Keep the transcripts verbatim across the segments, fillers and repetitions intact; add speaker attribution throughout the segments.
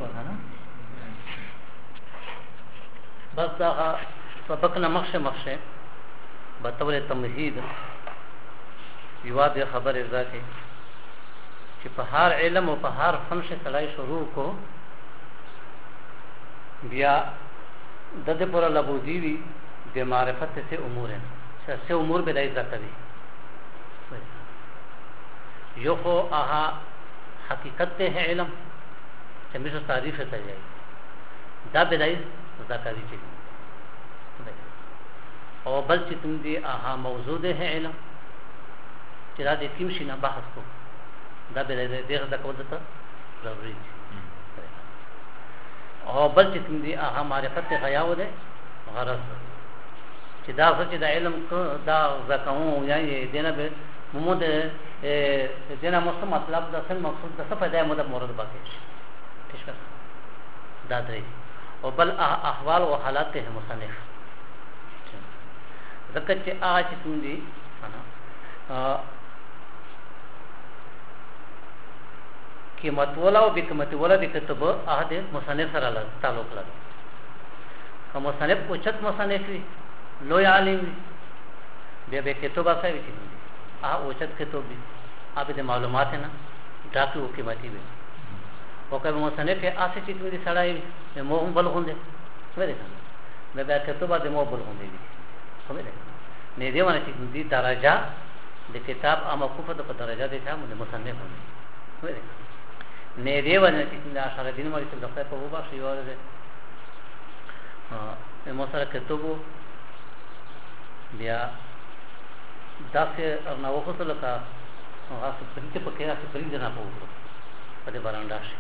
Speaker 1: کنه بس دا سبق نه مخشه مخشه بطور تمهید یوا د خبر ذاتی چې په هر علم او په هر فن شه سړی شروع کو بیا د دې پر لبودی وی د معرفت سے امور ہیں سے امور به دای ذات دی یو خو اها حقیقت ہے علم چې موږ تعریف ته جاي دا به دای ذات دی چې او بل چې تم دی اها موضوع ہے علم چې دا د کوم شي نه بحث کو دا به دای دغه د کوم ته ضروري دي او بل چې تم دی اها معرفت غیاو ده غرض چې دا چې دا علم کو دا زکاو یا دینه به موږ د دینه مست مطلب د اصل مقصود د څه پیدا مده مورد باقي ٹھیک ہے دا درې او بل احوال او حالات ته مصنف ذکر چې هغه چې تم دی انا قیمت ولا او بقیمت ولا د کتب عهد مصنف سره تعلق لري کوم مصنف اوچت مصنف وي لوی عالم بیا به کتب اسای وي ا اوچت کتب دي اب د معلومات نه ډاکو قیمتي وي او کوم مصنف اسه چې دې سړای مو هم بل غونډه وره کنه دا بیا کتب د مو بل غونډه دي خو نه نه دی ونه چې دې درجه د کتاب اما کوفه د درجه دي چې موږ مصنف وره نه دی ونه چې د اشاره دین مې څه دغه په وبا شي وره ا مو سره کتبو بیا داسې نو وخت لکه هغه څه پرې په کې راځي پرې نه پوهو په دې باندې شي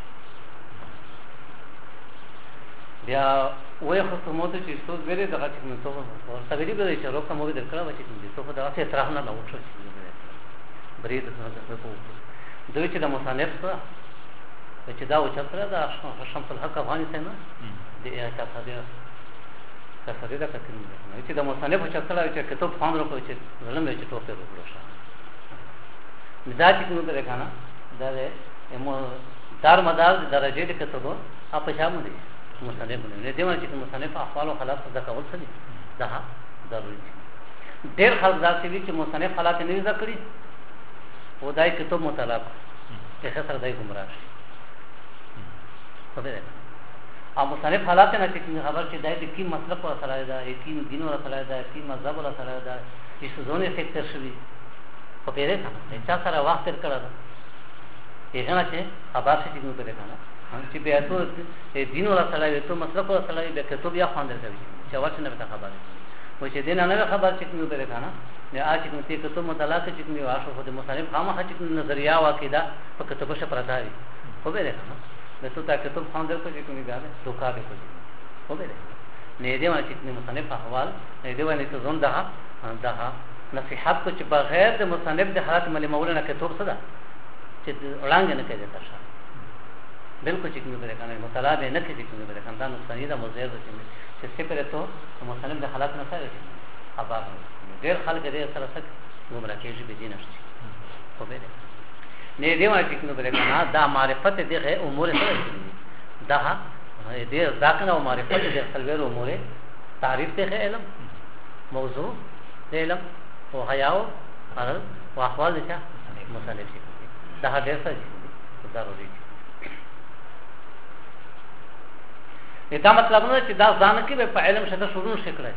Speaker 1: بیا وای خو څه مو ته چې څو غره دغه چې نو څو ورته ویلي به چې روکه مو درکړه و چې دې څه دا څه تراه نه لوټو چې برید نه ده په دوی چې د مصنف سره چې دا و چې سره دا شمس الحق افغاني څنګه دې اچا خبره کسره دا کتل نه چې د مصنف چې سره چې کتاب فهم راکوي چې ولنه چې ټوپه وکړو شه دا چې کومه ده کنه دا دې مو دار مدار درجه دې کتابو اپ شامل دي مصنف نه دې ونه چې مصنف احوال او حالات ذکر کول څه دي دا ضروري دي ډېر خلک دا چې چې مصنف حالات نه ذکرې و دای کتاب مطالعه کې سره دای ګمراه شي خو دې او مصنف حالات نه چې خبر چې دای د کی مسلک او سره دا کی دین او سره دا کی مذهب او سره دا چې زونه سیکټر شوی په پیره څنګه چې سره وخت تر کړه یې څنګه چې خبر شي چې نو پرې کنه چې بیا ته دین او سره ته مسلک او سره به کتاب یا خواندل کوي چې ورته نه به خبره و چې دین نه خبر چې نو پرې کنه نه اچ نو ته کتاب مطالعه چې نو واشو خو د مصنف خامخ چې نظریه واقعده په کتاب شه پراته وي خو به کنه نو ته کتاب خواندل کوي چې نو غاله دوکا به کوي خو به نه دې ما چې مصنف احوال نه دې ونه ته زون ده ده نصيحت کو چې بغیر د مصنف د حالت ملي مولانا کتاب څه ده چې وړاندې نه کوي تاسو بالکل چې موږ درې کنه مطالعه نه کوي چې موږ درې کنه دا نقصان ده مزیر ده چې څه پرې ته مصنف د حالت نه سره ابا ډېر خلک دې سره څه ګمراه کېږي به دي نشي خو به نه دې ما چې موږ درې کنه دا معرفت دغه امور سره ده دې ځکه نو معرفت دې خلویر امور تعریف ته علم موضوع علم او حیاو او احوال دي مصنف دي دا ډېر څه ضروري دي دا مطلب نه چې دا ځان کې په علم شته شروع شي کړی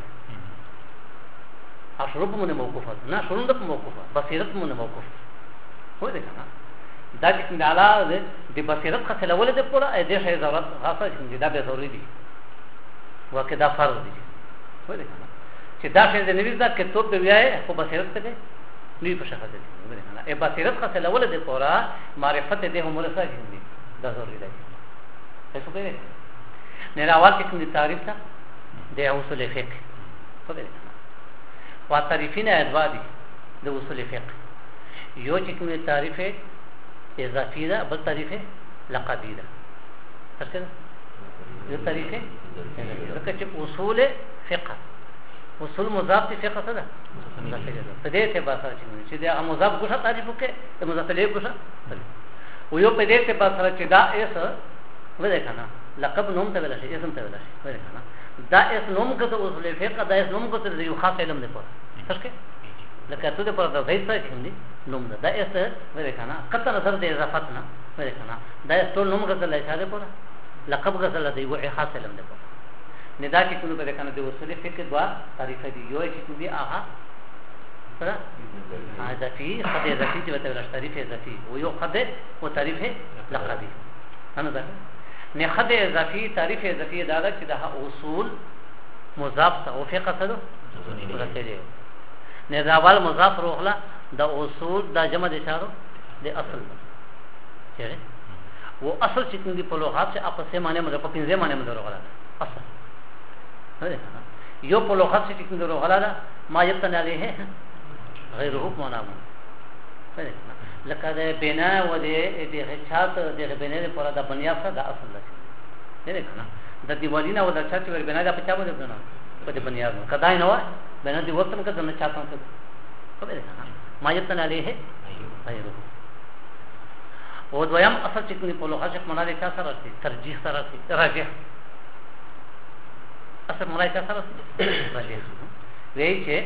Speaker 1: ا شروع په مونږ موقوفه نه شروع د موقوفه بصیرت مونږ موقوفه هو دې کنه دا چې څنګه د بصیرت خپل ولې د پوره دې شی ضرورت خاصه چې دا به ضروري دي واکه دا فرض دي هو دې کنه چې دا شی د نوې دا کتاب دی وایي خو بصیرت ته نه په شخص دي هو دې کنه ا بصیرت خپل ولې د پوره معرفت دې هم له سره دي دا ضروري دي څه په دې نه راوال کې کوم تعریف تا د اصول فقه په دې وا تعریفین ادوادي د اصول فقه یو چې کوم تعریف اضافي ده بل تعریف لقبي ده څه یو تعریف ځکه چې اصول فقه اصول مضاف فقه څه ده په دې ته باسه چې دا مضاف ګوښه تعریف وکړي د مضاف له ګوښه و یو په دې ته باسه چې دا ایس وده کنه لقب نوم ته ویل شي اسم ته ویل شي وده کنه دا اس نوم کته اصول فقه دا اس نوم کته یو خاص علم دی په څه لکه ته په دا وایي څه کوم دي نوم دا دا اس وده کنه کته نظر دې اضافت نه وده کنه دا اس ټول نوم کته لای شاده په لقب کته لای یو خاص علم دی په ندا چې کوم په کنه د اصول فقه دوا تعریف دی یو چې کوم دی هغه سره اضافي خد اضافي چې وته تعریف اضافي او یو خد او تعریف لقبي انا ده نه خد اضافي تعریف اضافي دا ده چې د اصول مضاف او فقه سره ورته نه دا اول مضاف روغله د اصول د جمع د اشاره د اصل چیرې و اصل چې کوم دی په لغت چې اپ سه معنی مده په پنځه معنی مده روغله اصل یو په لغت چې کوم دی روغله ده ما یتن علیه غیره معنا مو لکه د بنا و د د چات د بنا لپاره د بنیاد سره د اصل ده نه کنه د دیوالینه و د چات ور بنا د پچا مده نه په د بنیاد کدا نه و بنا دی وختم کده نه چاته څه خبره ده ما یتن علیه غیره او دویم اصل چې کوم په لغت کې معنا د چا سره دي ترجیح سره دي راجح اصل معنا چا سره دي راجح وی چې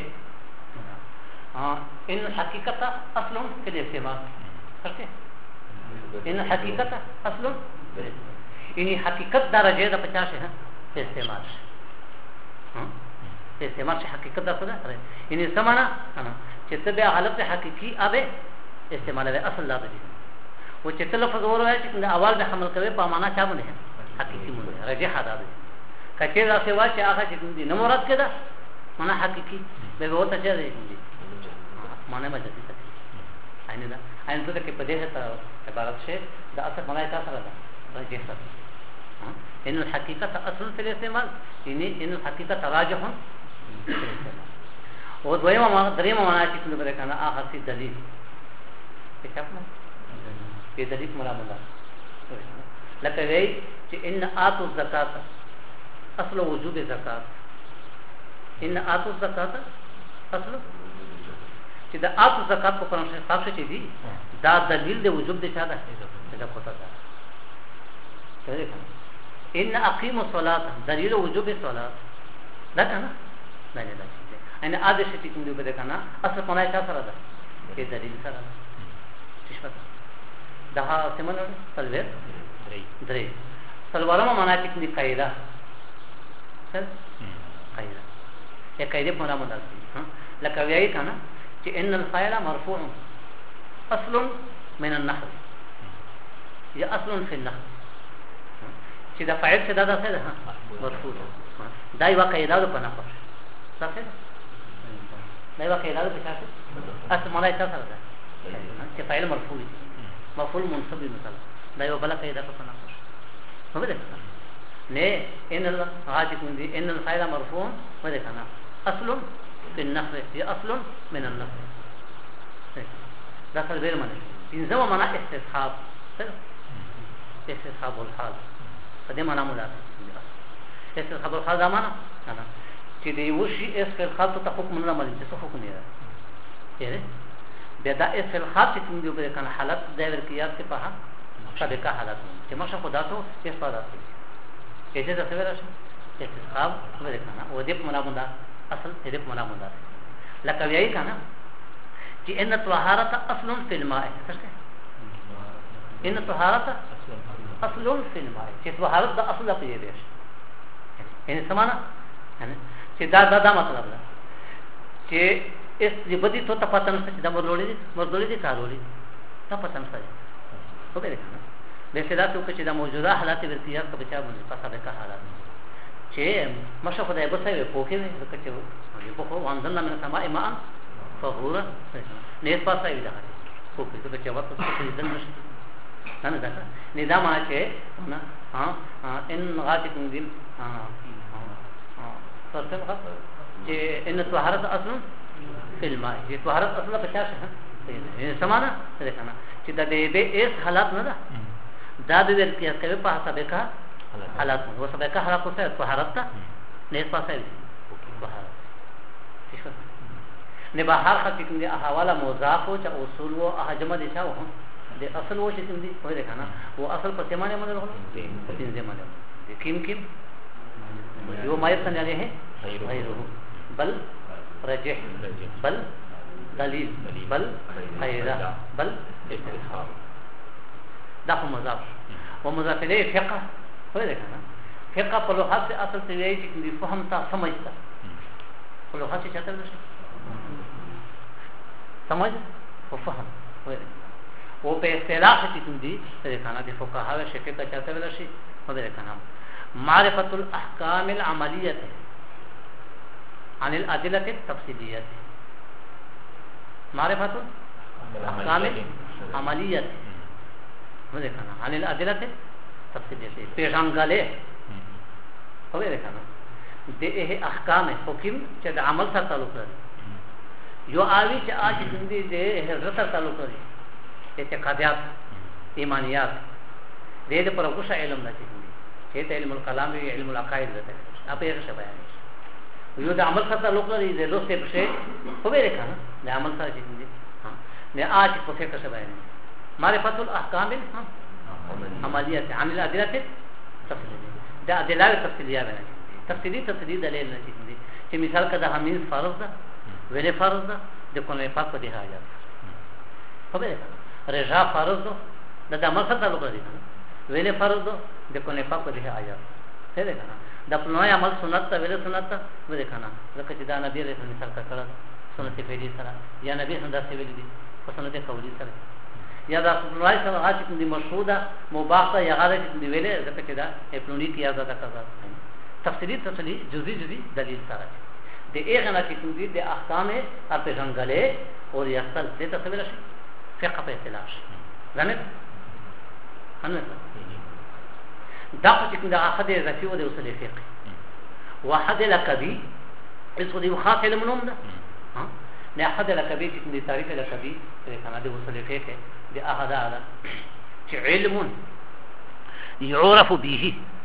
Speaker 1: ان حقیقت اصل في الاستعمال کرتے ان حقیقت اصل ان حقیقت درجه د پچاس ہے استعمال ہاں استعمال سے حقیقت دا خدا ہے ان سمانا انا چې تبع حالت حقیقی اوبه استعمال ہے اصل لا دی و چې لفظ ورو ہے چې د اول به حمل کوي په معنا چا باندې حقیقی مونږ راجح ادا دي کچې دا سیوا چې هغه چې د مراد کده معنا حقیقی به وته چې دی معنی مجازي څه عین دا عین څه کې په دې ته عبارت شه دا اصل معنی تاسو سره ده راځي سره ان الحقيقه اصل في الاستعمال ان ان الحقيقه راجح او دویمه ما دریمه معنا چې څنګه ده کنه اخر سي دلیل څه څه په دلیل مراد ده لکه وی چې ان اتو الزکات اصل وجوب الزکات ان اتو الزکات اصل چې د اتو زکات په قرآن شریف ثابت شي دي دا دلیل د وجوب د چا ده دا کوته ده څه ده ان اقیموا الصلاه دلیل وجوب الصلاه دا کنه نه نه ده ان اده شي کوم دی بده کنه اصل په نه چا سره ده کې دلیل سره څه شپه دا سمونه تلوي درې درې سلوارما معنا چې دی قاعده څه قاعده یا قاعده په نامه ده ها لکه ویای کنه ان الفاعل مرفوع اصل من النحو یا اصل في النحو چې دا فاعل څه دا څه ده مرفوع دا یو قاعده ده په نحو څه ده دا یو قاعده ده په څه اصل معنی څه سره ده چې فاعل مرفوع دي مفعول منصب مثلا دا یو بل قاعده په نحو هو ده نه ان الغاجب دي ان الفاعل مرفوع وده کنه اصل في النحو هي اصل من النحو ده غير معنى انزما معنى استصحاب استصحاب الحال قدم معنى ملازم استصحاب الحال ده معنى انا چې دی وشي اس په خاطر ته حکم نه عمل دي څه حکم نه دی به دا اس په خاطر چې موږ په کنه حالت د ورکیات په ها سابقه حالت چې مشه خدا ته اس په راځي اته څه ورشه استصحاب ورکنه او دې په معنا اصل دې په معنا مونږه لکه ویای کنه چې ان طهارت اصل فی الماء ان طهارت اصل فی الماء چې طهارت د اصل په دې دی ان سمانا چې دا دا مطلب ده چې اس دې بدی ته پاتن څه د مرولې مرولې دي کارولې ته پاتن څه خو به کنه د سیداتو کې چې د موجوده حالات ورتیات په بچا باندې پاسه به کا حالات چې مشه خدای به څه پوکې نه کچې په خو وانځل نه سما ایمان فغورا نه پاسه وي دا پوکې ته چې وخت څه دې نشي نه دا نه دا ما چې نه ها ان غاتکم دین ها ها ترتم خط چې ان طهارت اصل فی الماء چې طهارت اصل په چا څه سمانه ده کنه چې دا دې به اس حالات نه ده دا د دې کې کوي په حسابه کا حالات نو سبا کا حالات څه طهارت ته نه پاسه وي طهارت نه بهر خطی کوم دي حواله موضاف او اصول او احجم دي شاو د اصل و چې کوم دي په دې کنه او اصل په سیمانه باندې راغلو په پنځه باندې د کیم کیم یو ما يستن عليه غيره بل رجح بل دلیل بل قاعده بل استثناء دا هم مضاف و مضاف الیه فقه په دې کنه فقه په لغت اصل څه وایي چې د فهم تا سمجھتا په لغت څه چاته ورشي سمجھ او فهم او په اصطلاح کې کوم دي د کنه د فقها او شفقه کا چاته ورشي په دې کنه معرفت الاحکام العملیه عن الادله التفصیلیه معرفت الاحکام العملیه په دې کنه عن الادله التفصیلیه پیژنګاله په دې کنه د احکام حکم چې د عمل سره تعلق لري یو آوی چې آج زندگی دے حضرت تعلق لري اعتقادات ایمانیات دې د پر کوشش علم نه چي چې ته علم الکلام وی علم العقائد ده اپ یې څه بیان یو د عمل سره تعلق لري د لوسته په څه په ویل کنه د عمل سره چي دي ها نه آج په څه څه بیان معرفت الاحکام عملیات عن الادله تفصیلیه دا ادله تفصیلیه بیان تفصیلی تفصیلی دلیل نه چي دي چې مثال کده همین فرض ده ویلے فرض ده د کونه پاک په دی حاجت خبره رجا فرض ده د عمل سره تعلق لري ویلے فرض ده د کونه پاک په دی حاجت څه ده کنه د پلوای عمل سنت ته ویلے سنت ته ویلے کنه لکه چې دا نبی رسول الله سره کړه سنت فعلی سره یا نبی سنت ته ویلي دي په سنت قولی سره یا دا پلوای سره حاجت دي مشهوده مباح یا غره دي ویلے ځکه چې دا پلونی کیا ده کړه تفصیلی تفصیلی جزئی جزئی دلیل سره د ایغه نه چې کوم دي د احکام په څنګهله او ریاست د تصویر شي فقه په اصطلاح شي ځنه هنه دا چې کوم د احد ذکی او د اصول فقه واحد لکبی اسو دی خاص علم نوم ده ها نه احد لکبی چې کوم د تعریف لکبی کنه د اصول فقه د احد اعلی چې علم يعرف به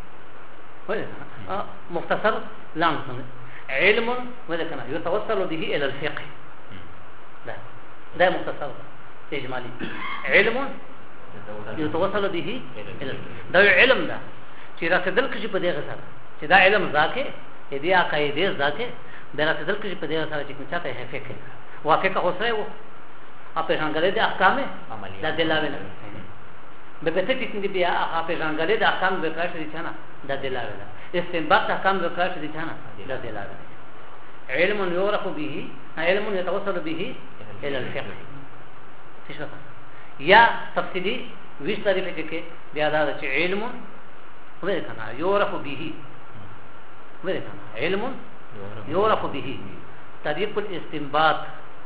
Speaker 1: مختصر لانه علم ولكن يتوصل به الى الفقه ده ده مختصر اجمالي علم يتوصل به الى ده علم ده چې راتدل کې په دغه سره چې دا علم ذاکه دې عقایده ذاکه دا راتدل کې په دغه سره چې څه ته فقه وافقه اوسه او په څنګه د احکام عملی دا دلاوي نه به په دې کې بیا په څنګه د احکام به کار شي کنه دا دلاوي نه استنباط احکام به کار شي کنه دا دلاوي علم يعرف به علم يتوصل به الى الفقه څه یا تفصیلی ویش تعریف کې بیا دا چې علم وې کنه يعرف به وې کنه علم يعرف به طریق الاستنباط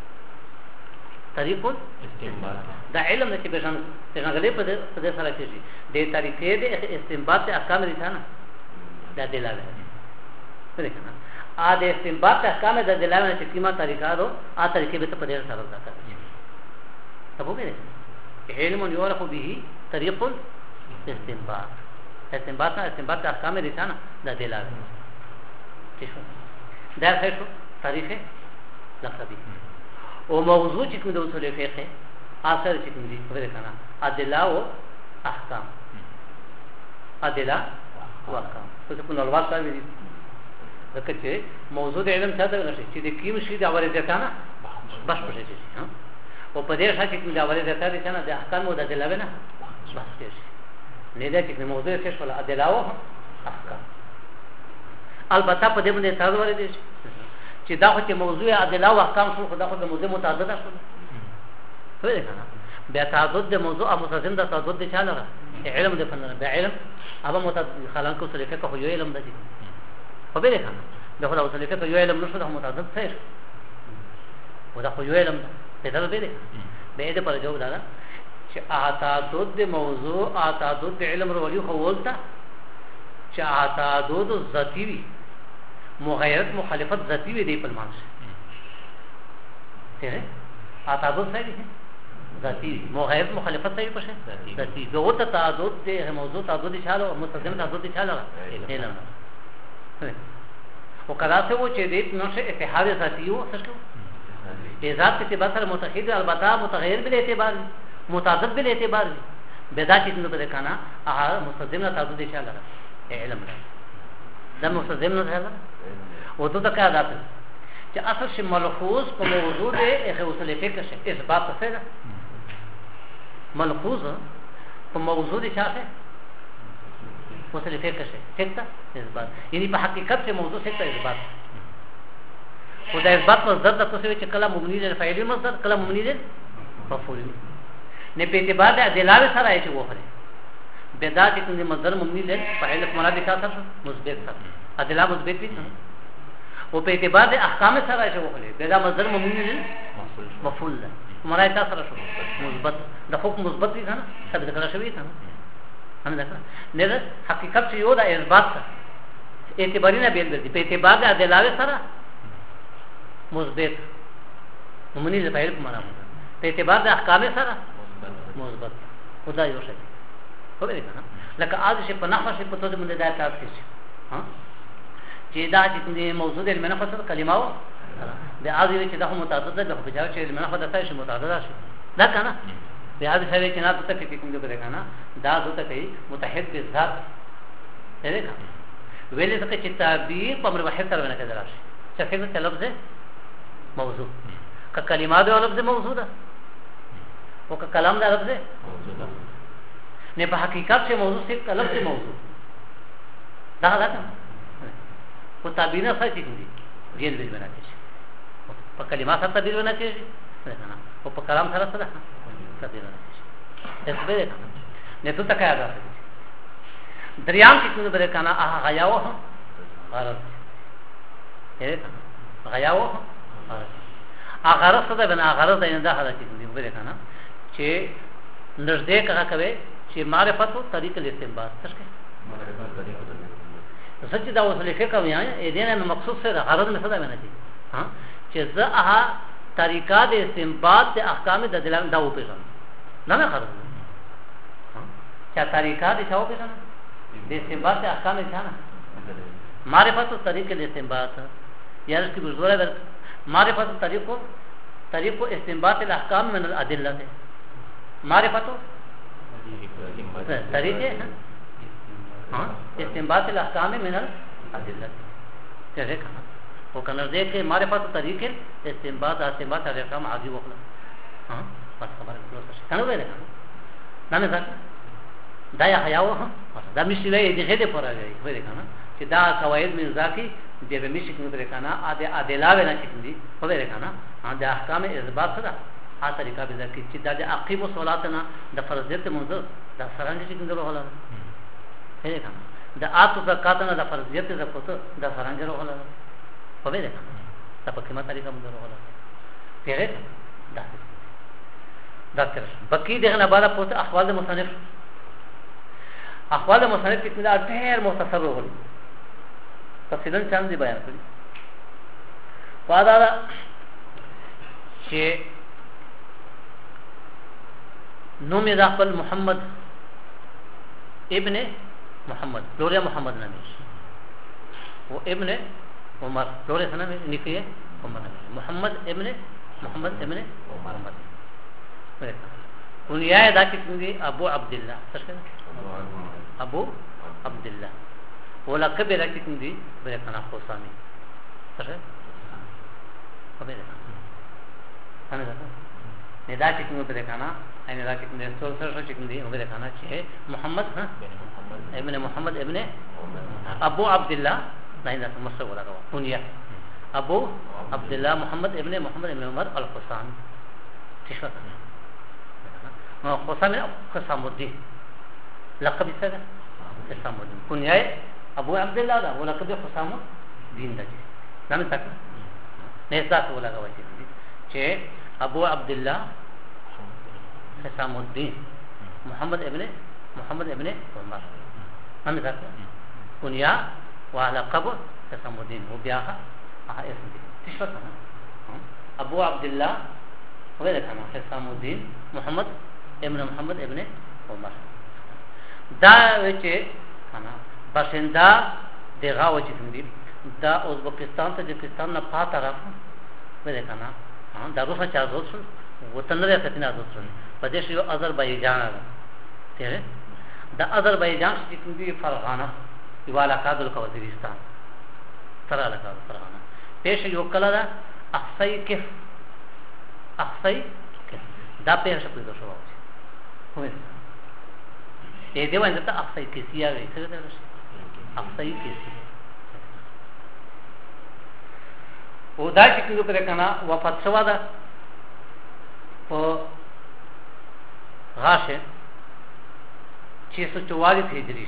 Speaker 1: طریق الاستنباط دا علم چې به څنګه په دې سره کېږي د طریقې د استنباط احکام دي نه دا دلاله څه کنه ا د استنباط احکام د دلاله چې کیما طریقه دو ا طریقې به په دې سره راځي تبو کې علم يعرف به طریق الاستنباط استنباط استنباط احکام دي نه دا دلاله څه دا څه تعریف لقبی او موضوع چې کوم د اصول فقه اثر چې کوم دي په دې کنه ادله او احکام ادله او احکام څه په نور واسطه وی دغه چې موضوع د علم څه ده نشي چې د کیم شي د اورې ده کنه بس پټه شي ها او په دې ځای کې د اورې ده ته کنه د احکام او د ادله نه بس شي نه ده چې موضوع څه شول ادله او احکام البته په دې باندې تاسو ورته چې دا خو چې موضوع ادله او احکام شو خدا خو د موضوع متعدده شول فهمت کنه بیا تعدد د موضوع او متضمن د تعدد د چاله علم د فن د علم هغه متعدد خلان کو سره فقه یو علم دی خو به کنه د خدا اصل فقه یو علم نشو د متعدد څه و دا خو یو علم دی دا به دی به دې پر جواب دا چې تعدد د موضوع او تعدد د علم ورو خو ولتا چې تعدد ذاتی وي مغایرت مخالفت ذاتی وي دی په معنی څه تعدد څه دی ذاتی مغایرت مخالفت څه پشه ذاتی دغه تعدد د موضوع تعدد اشاره او مستلزم تعدد اشاره علم او کله څه و چې دې نوشه اتحاد ذاتی او څه شو ذات کې بسر متحد البته متغیر بل اعتبار متعدد بل اعتبار دی بدا چې څنګه بده کنه هغه مستلزم نه تعدد شي لاره علم دا مستلزم نه ده او ته دا کار ده چې اصل شي ملحوظ په موضوع دی هغه اصول فقه شي اثبات څه ده ملحوظ په موضوع دی څه اصول فقه شي فقه اثبات یعنی په حقیقت سے موضوع سے اثبات او دا اثبات مصدر د څه چې کله مبني له فاعل مصدر کله مبني له مفعول نه په اعتبار د دلاله سره یې وخره بدا چې کوم مصدر مبني له فاعل مراد کا سره مثبت سره ادلا مثبت دي او په اعتبار د احکام سره یې وخره بدا مصدر مبني له مفعول مراد کا سره شو مثبت د حکم مثبت دي کنه ثابت کړه شوی کنه هم دا نه حقیقت یو د اثبات اعتباری نه بیل دي په اعتبار د دلاله سره مثبت مبني له فاعل مراد په اعتبار د احکام سره مثبت خدا یو شی خو دې کنه لکه اج شي په نحو شي په توګه باندې دا تاسو شي ها چې دا چې موضوع د منفعت سره کلمه و د اج چې دا متعدد ده په جواب چې منفعت د تاسو متعدد شي دا کنه د اج سره چې نه ته کې کوم دې کنه دا ځته کوي متحد بالذات دې کنه ویلې څه چې تعبیر په امر واحد سره نه کېدل شي چې څنګه لفظ موضوع کا کلمات او لفظ موضوع ده او کا کلام ده لفظ موضوع ده نه په حقیقت سے موضوع سے لفظ موضوع دا دا او تعبیر نه څه دي دین به بنا کیږي په کلمات سره تعبیر بنا کیږي او په کلام سره سره تعبیر بنا کیږي اس به نه ته تکای ده دریام چې څنګه بره کنه هغه غیاو هم غرض یې غیاو اغرض څه ده بنا غرض نه ده حالت دي وګورئ کنه چې نږدې کړه کوي چې معرفت او طریق الاستنباط څه کې سچ دا وصله فقه ویا اې دینه مقصود سره غرض نه څه ده نه دي ها چې زه هغه طریقه د استنباط د احکام د دلالت دا و پیژنم نه نه غرض ها چې طریقه د څه و پیژنم د استنباط د احکام ځانه معرفت او طریق الاستنباط یا اس کی بزرگ ہے معرفت طریق طریق استنباط الاحکام من الادله ہے معرفت طریق ہاں استنباط الاحکام من الادله کیسے کہا وہ کنر دے کہ معرفت طریق استنباط استنباط الاحکام عادی وکلا ہاں بس خبر ہے کنو دے نہ نہ دایا حیاو دا مشي وی دي غده پر راغی خو دې کنه چې دا قواعد من ذاتی دې به مشي کنه دې کنه ا دې ادلاوه نه چکندي خو دې کنه ا دې احکام اثبات سره ا طریقہ به ذکر چې دا د عقیب صلاتنا د فرضیت منظور دا سرانګ چې کنده ولا دې کنه دا اتو زکاتنا د فرضیت زکات دا سرانګ ولا خو دې کنه دا په کومه طریقہ منظور ولا پیره دا دا تر بقي دغه بعد په احوال د مصنف احوال مصنف کې دا ډېر مختصر وګورئ تفصیلا څنګه دی بیان کړی وادا چې نوم یې خپل محمد ابن محمد لوریا محمد نامه او ابن عمر لوریا څنګه نکيه عمر محمد ابن محمد ابن عمر ونیا دا کې ابو عبد الله څه ابو عبد الله ولا كبيره كندي بيكنا خوسامي سره كبيره انا ده ندا كندي بيكنا انا دا كندي سور سور كندي بيكنا چه محمد ها ابن محمد ابن ابو عبد الله ناينا مسو ولا كوا كنيا ابو عبد الله محمد ابن محمد ابن عمر الخوسامي تشوا ما خوسامي قسم الدين لقب څه ده قسم الدين كنيا ابو عبد الله دا ولا کبه قسم دین ده نام تک نه ذات ولا غوي چې ابو عبد الله قسم الدين محمد ابن محمد ابن عمر نام تک كنيا وعلى قبر قسم الدين هو بیا ها اسم دي تشوت ابو عبد الله ولا كما قسم الدين محمد ابن محمد ابن عمر دا چې انا باشنده دغه و چې کوم دي دا ازبکستان ته د پاکستان نه پات طرف ولې کنه دا روسه چا زوت وطن لري ستنه زوت پدې شو آذربایجان ده تیرې د آذربایجان چې کوم دی فرغانه یو علاقه د وزیرستان سره علاقه فرغانه پېښ یو کله ده اقصی کف اقصی کف دا پېښ په دغه شو وایي دې دی وایي ته اقصی کیسیا وي څه ده اقصی کیسی او دا چې کوم په کنه وفات شو ده په غاشه छह सौ चौवालीस हिजरी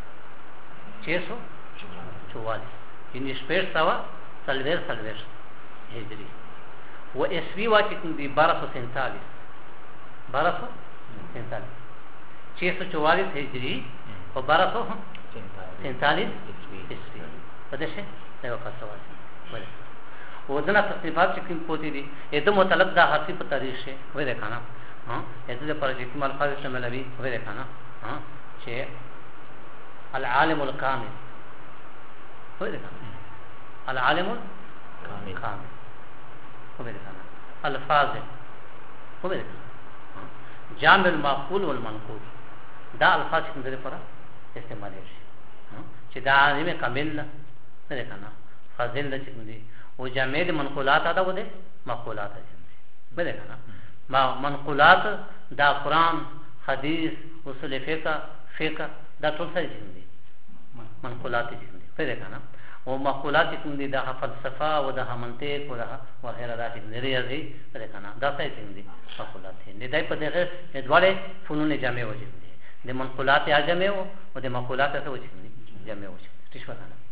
Speaker 1: छह सौ चौवालीस यानी स्पेस सवा सलवेर सलवेर हिजरी वो ईस्वी वाची दी बारह सौ सैंतालीस बारह सौ सैंतालीस छह सौ चौवालीस हिजरी और बारह सौ सैंतालीस ईस्वी पदेशे नहीं वफात सवा बोले वो जना तस्नीफात चिकिन पोती दी एकदम मुतलक दा हासी पर तारीख से वही देखा ना हाँ ऐसे पर जितने अल्फाज से मैं लभी वही देखा ना हाँ चे अल-आलिमुल कामिल हो देखा अल-आलिमुल कामिल हो देखा ना अल्फाज़ हो देखा जामिल माक़ूल वल मनक़ूल दा अल्फाज के अंदर पर इस्तेमाल है हाँ चे दा आलिम कामिल ना देखा ना फाजिल ना चिकनी वो जामिल मनक़ूलात आता वो दे माक़ूलात है चिकनी देखा ना मा मनक़ूलात दा कुरान हदीस उसूल फिक़ह फिक़ह दा टोल सारी जिंदगी मनक़ूलात जिंदगी फिर देखा ना वो मक़ूलात जिंदगी दा फ़लसफ़ा व दा मंतिक़ व दा वगैरह दा जिंदगी रियाज़ी देखा ना दा सारी जिंदगी मक़ूलात है निदाई पर देखे ये द्वारे फ़नून जामे हो जिंदगी दे मनक़ूलात आ जामे हो और दे मक़ूलात ऐसे हो जिंदगी जामे हो जिंदगी ठीक है ना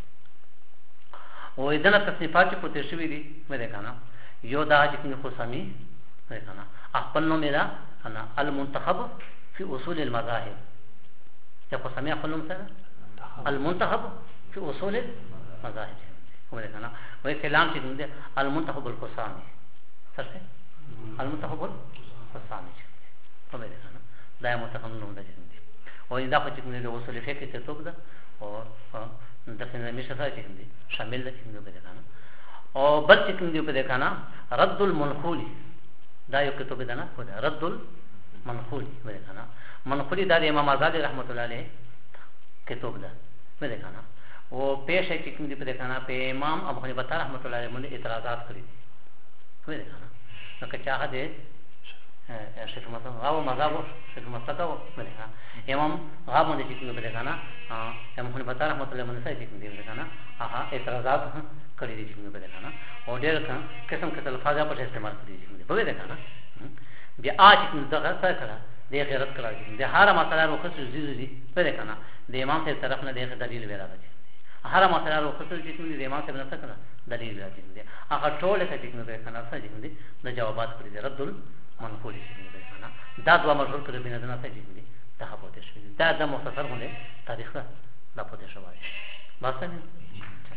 Speaker 1: वो इधर तस्नीफ़ात की पुतेशवी दी मैं देखा ना यो दा जिंदगी खुशामी देखा ना अक़ल्लो मेरा ना अल-मुंतख़ब في أصول المذاهب يقول سميع فلوم سنة المنتخب في أصول المذاهب هو ده كنا وهي كلام شيء المنتخب القسامي صحيح المنتخب القسامي هو ده كنا ده منتخب نوم ده جندي وإذا خدت من الأصول الفقه تتوقع और दफन हमेशा सारे चिकन शामिल है चिकन पे देखा ना और बल चिकन पे देखा ना रद्दुल मनखूली दायो के तो पे देना खुद रद्दुल मनखूली में देखा ना मनखूली दाद इमाम आज़ादी रहमतुल्लाह अलैह के तो पे में देखा ना वो पेश है चिकन पे देखा ना पे इमाम अबू हनीफा रहमतुल्लाह अलैह ने इतराज़ात करी में देखा ना तो क्या चाह दे शेख मसला गाव मज़ाब शेख मसला का में देखा इमाम गाव ने चिकन पे देखा ना इमाम हनीफा रहमतुल्लाह अलैह ने सही चिकन पे देखा ना आहा इतराज़ात करी दी चिकन पे देखा ना और डेढ़ किस्म के अल्फाज़ पर इस्तेमाल करी चिकन पे देखा ना बे आज चिकन दगा सा करा दे गैरत करा चिकन दे हर मसला रो खस जुजी पे देखा ना दे इमाम से तरफ ना दे दलील वेला हर मसला रो खस चिकन दे इमाम से बना सकना दलील वेला चिकन दे आखिर टोले से चिकन पे खाना सा चिकन दे द जवाबात करी दे रद्दुल मनखूली चिकन पे खाना दा दुआ मशहूर कर बिना जना सा चिकन दे दा पोते दा दा मुख्तसर होने तारीख दा पोते शवाई बस नहीं